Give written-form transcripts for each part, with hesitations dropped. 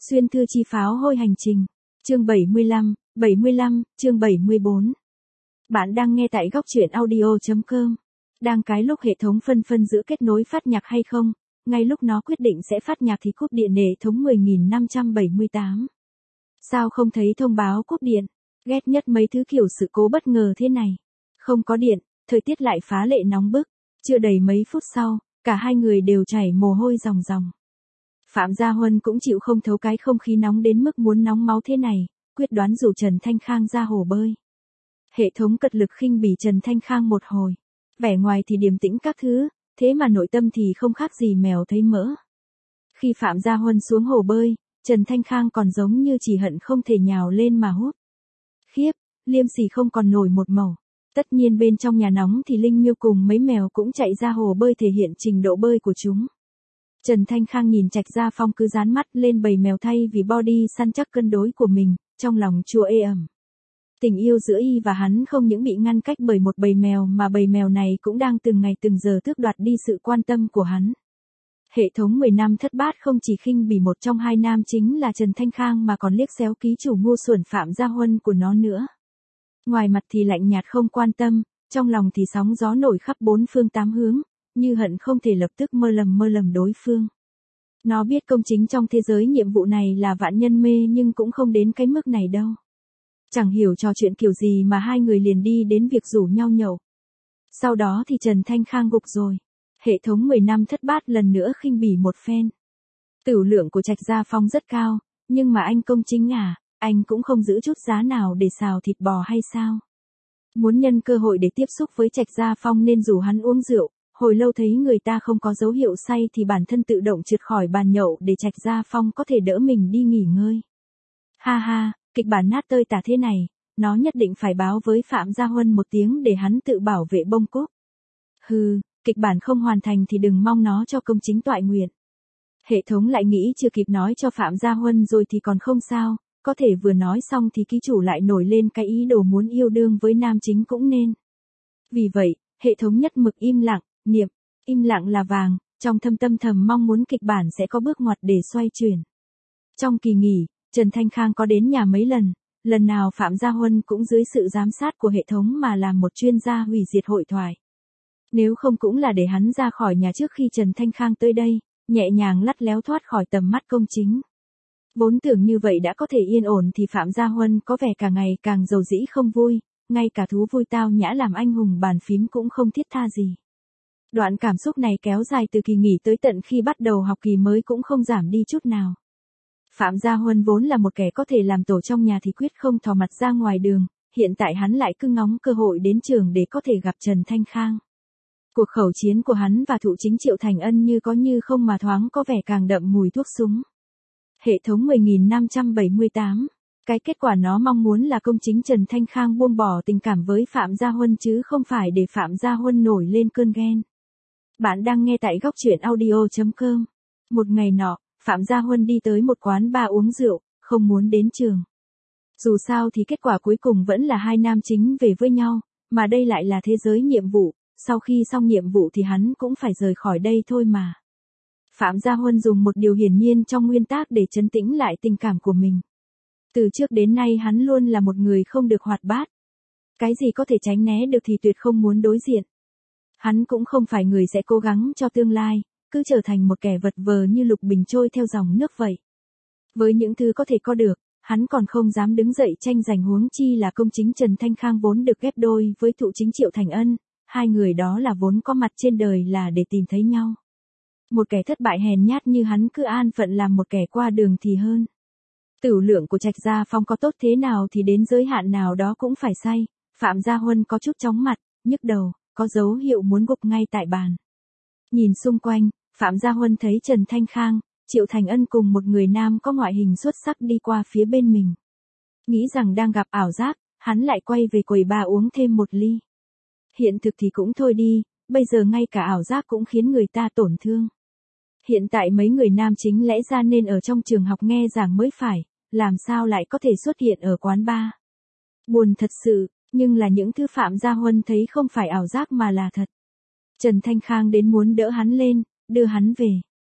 Xuyên thư chi pháo hôi hành trình. Chương 75, chương 74. Bạn đang nghe tại góc truyện audio.com. Đang cái lúc hệ thống phân vân giữa kết nối phát nhạc hay không, ngay lúc nó quyết định sẽ phát nhạc thì cúp điện hệ thống 10.578. Sao không thấy thông báo cúp điện? Ghét nhất mấy thứ kiểu sự cố bất ngờ thế này. Không có điện, thời tiết lại phá lệ nóng bức. Chưa đầy mấy phút sau, cả hai người đều chảy mồ hôi ròng ròng. Phạm Gia Huân cũng chịu không thấu cái không khí nóng đến mức muốn nóng máu thế này, quyết đoán rủ Trần Thanh Khang ra hồ bơi. Hệ thống cật lực khinh bỉ Trần Thanh Khang một hồi. Vẻ ngoài thì điềm tĩnh các thứ, thế mà nội tâm thì không khác gì mèo thấy mỡ. Khi Phạm Gia Huân xuống hồ bơi, Trần Thanh Khang còn giống như chỉ hận không thể nhào lên mà hút. Khiếp, liêm sỉ không còn nổi một mẩu. Tất nhiên bên trong nhà nóng thì Linh Miêu cùng mấy mèo cũng chạy ra hồ bơi thể hiện trình độ bơi của chúng. Trần Thanh Khang nhìn Trạch Gia Phong cứ dán mắt lên bầy mèo thay vì body săn chắc cân đối của mình, trong lòng chua ê ẩm. Tình yêu giữa y và hắn không những bị ngăn cách bởi một bầy mèo mà bầy mèo này cũng đang từng ngày từng giờ tước đoạt đi sự quan tâm của hắn. Hệ thống 10 năm thất bát không chỉ khinh bỉ một trong hai nam chính là Trần Thanh Khang mà còn liếc xéo ký chủ ngu xuẩn Phạm Gia Huân của nó nữa. Ngoài mặt thì lạnh nhạt không quan tâm, trong lòng thì sóng gió nổi khắp bốn phương tám hướng, như hận không thể lập tức mơ lầm đối phương. Nó biết công chính trong thế giới nhiệm vụ này là vạn nhân mê nhưng cũng không đến cái mức này đâu. Chẳng hiểu trò chuyện kiểu gì mà hai người liền đi đến việc rủ nhau nhậu. Sau đó thì Trần Thanh Khang gục rồi. Hệ thống 10 năm thất bát lần nữa khinh bỉ một phen. Tửu lượng của Trạch Gia Phong rất cao, nhưng mà anh công chính à, anh cũng không giữ chút giá nào để xào thịt bò hay sao? Muốn nhân cơ hội để tiếp xúc với Trạch Gia Phong nên rủ hắn uống rượu. Hồi lâu thấy người ta không có dấu hiệu say thì bản thân tự động trượt khỏi bàn nhậu để Trạch Gia Phong có thể đỡ mình đi nghỉ ngơi. Ha ha, kịch bản nát tơi tả thế này, nó nhất định phải báo với Phạm Gia Huân một tiếng để hắn tự bảo vệ bông cúc. Hừ, kịch bản không hoàn thành thì đừng mong nó cho công chính toại nguyện. Hệ thống lại nghĩ chưa kịp nói cho Phạm Gia Huân rồi thì còn không sao, có thể vừa nói xong thì ký chủ lại nổi lên cái ý đồ muốn yêu đương với nam chính cũng nên. Vì vậy, hệ thống nhất mực im lặng. Niệm, im lặng là vàng, trong thâm thầm mong muốn kịch bản sẽ có bước ngoặt để xoay chuyển. Trong kỳ nghỉ, Trần Thanh Khang có đến nhà mấy lần nào Phạm Gia Huân cũng dưới sự giám sát của hệ thống mà làm một chuyên gia hủy diệt hội thoại. Nếu không cũng là để hắn ra khỏi nhà trước khi Trần Thanh Khang tới đây, nhẹ nhàng lắt léo thoát khỏi tầm mắt công chính. Vốn tưởng như vậy đã có thể yên ổn thì Phạm Gia Huân có vẻ càng ngày càng dầu dĩ không vui, ngay cả thú vui tao nhã làm anh hùng bàn phím cũng không thiết tha gì. Đoạn cảm xúc này kéo dài từ kỳ nghỉ tới tận khi bắt đầu học kỳ mới cũng không giảm đi chút nào. Phạm Gia Huân vốn là một kẻ có thể làm tổ trong nhà thì quyết không thò mặt ra ngoài đường, hiện tại hắn lại cứ ngóng cơ hội đến trường để có thể gặp Trần Thanh Khang. Cuộc khẩu chiến của hắn và thụ chính Triệu Thành Ân như có như không mà thoáng có vẻ càng đậm mùi thuốc súng. Hệ thống 10.578. Cái kết quả nó mong muốn là công chính Trần Thanh Khang buông bỏ tình cảm với Phạm Gia Huân chứ không phải để Phạm Gia Huân nổi lên cơn ghen. Bạn đang nghe tại góc truyện audio.com. Một ngày nọ, Phạm Gia Huân đi tới một quán bar uống rượu, không muốn đến trường. Dù sao thì kết quả cuối cùng vẫn là hai nam chính về với nhau, mà đây lại là thế giới nhiệm vụ, sau khi xong nhiệm vụ thì hắn cũng phải rời khỏi đây thôi mà. Phạm Gia Huân dùng một điều hiển nhiên trong nguyên tắc để trấn tĩnh lại tình cảm của mình. Từ trước đến nay hắn luôn là một người không được hoạt bát. Cái gì có thể tránh né được thì tuyệt không muốn đối diện. Hắn cũng không phải người sẽ cố gắng cho tương lai, cứ trở thành một kẻ vật vờ như lục bình trôi theo dòng nước vậy. Với những thứ có thể có được, hắn còn không dám đứng dậy tranh giành huống chi là công chính Trần Thanh Khang vốn được ghép đôi với thụ chính Triệu Thành Ân, hai người đó là vốn có mặt trên đời là để tìm thấy nhau. Một kẻ thất bại hèn nhát như hắn cứ an phận làm một kẻ qua đường thì hơn. Tửu lượng của Trạch Gia Phong có tốt thế nào thì đến giới hạn nào đó cũng phải say, Phạm Gia Huân có chút chóng mặt, nhức đầu, có dấu hiệu muốn gục ngay tại bàn. Nhìn xung quanh, Phạm Gia Huân thấy Trần Thanh Khang, Triệu Thành Ân cùng một người nam có ngoại hình xuất sắc đi qua phía bên mình. Nghĩ rằng đang gặp ảo giác, hắn lại quay về quầy bar uống thêm một ly. Hiện thực thì cũng thôi đi, bây giờ ngay cả ảo giác cũng khiến người ta tổn thương. Hiện tại mấy người nam chính lẽ ra nên ở trong trường học nghe giảng mới phải, làm sao lại có thể xuất hiện ở quán bar. Buồn thật sự, nhưng là những thứ Phạm Gia Huân thấy không phải ảo giác mà là thật. Trần Thanh Khang đến muốn đỡ hắn lên, đưa hắn về.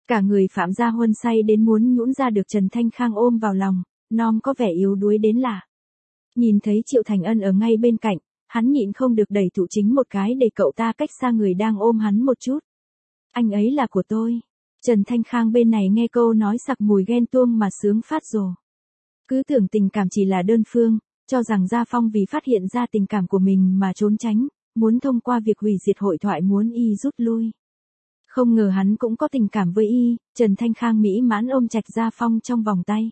Cả người Phạm Gia Huân say đến muốn nhũn ra được Trần Thanh Khang ôm vào lòng, non có vẻ yếu đuối đến lạ. Nhìn thấy Triệu Thành Ân ở ngay bên cạnh, hắn nhịn không được đẩy Thụ Chính một cái để cậu ta cách xa người đang ôm hắn một chút. Anh ấy là của tôi. Trần Thanh Khang bên này nghe câu nói sặc mùi ghen tuông mà sướng phát rồ. Cứ tưởng tình cảm chỉ là đơn phương, cho rằng Gia Phong vì phát hiện ra tình cảm của mình mà trốn tránh, muốn thông qua việc hủy diệt hội thoại muốn y rút lui. Không ngờ hắn cũng có tình cảm với y, Trần Thanh Khang mỹ mãn ôm chặt Gia Phong trong vòng tay.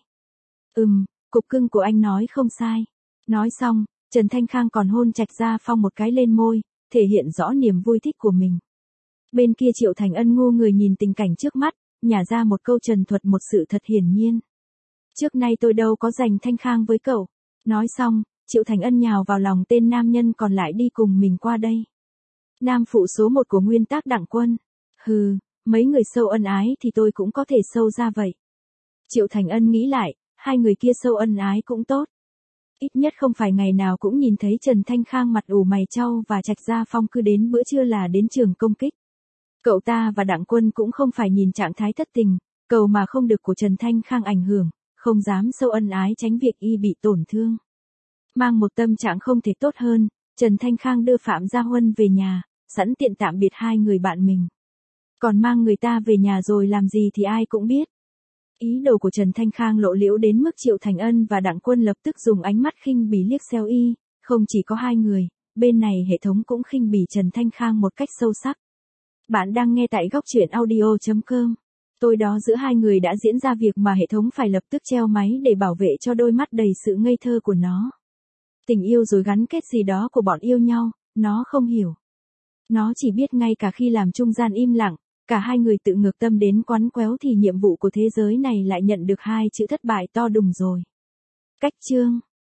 Cục cưng của anh nói không sai. Nói xong, Trần Thanh Khang còn hôn chặt Gia Phong một cái lên môi, thể hiện rõ niềm vui thích của mình. Bên kia Triệu Thành Ân ngu người nhìn tình cảnh trước mắt, nhả ra một câu trần thuật một sự thật hiển nhiên. Trước nay tôi đâu có giành Thanh Khang với cậu. Nói xong, Triệu Thành Ân nhào vào lòng tên nam nhân còn lại đi cùng mình qua đây. Nam phụ số 1 của nguyên tác Đặng Quân. Hừ, mấy người sâu ân ái thì tôi cũng có thể sâu ra vậy. Triệu Thành Ân nghĩ lại, hai người kia sâu ân ái cũng tốt. Ít nhất không phải ngày nào cũng nhìn thấy Trần Thanh Khang mặt ủ mày chau và Trạch Gia Phong cứ đến bữa trưa là đến trường công kích. Cậu ta và Đặng Quân cũng không phải nhìn trạng thái thất tình, cầu mà không được của Trần Thanh Khang ảnh hưởng, không dám sâu ân ái tránh việc y bị tổn thương. Mang một tâm trạng không thể tốt hơn, Trần Thanh Khang đưa Phạm Gia Huân về nhà, sẵn tiện tạm biệt hai người bạn mình. Còn mang người ta về nhà rồi làm gì thì ai cũng biết. Ý đồ của Trần Thanh Khang lộ liễu đến mức Triệu Thành Ân và Đặng Quân lập tức dùng ánh mắt khinh bỉ liếc xéo y, không chỉ có hai người, bên này hệ thống cũng khinh bỉ Trần Thanh Khang một cách sâu sắc. Bạn đang nghe tại góc truyện audio.com. Tối đó giữa hai người đã diễn ra việc mà hệ thống phải lập tức treo máy để bảo vệ cho đôi mắt đầy sự ngây thơ của nó. Tình yêu rồi gắn kết gì đó của bọn yêu nhau, nó không hiểu. Nó chỉ biết ngay cả khi làm trung gian im lặng, cả hai người tự ngược tâm đến quắn quéo thì nhiệm vụ của thế giới này lại nhận được hai chữ thất bại to đùng rồi. Cách chương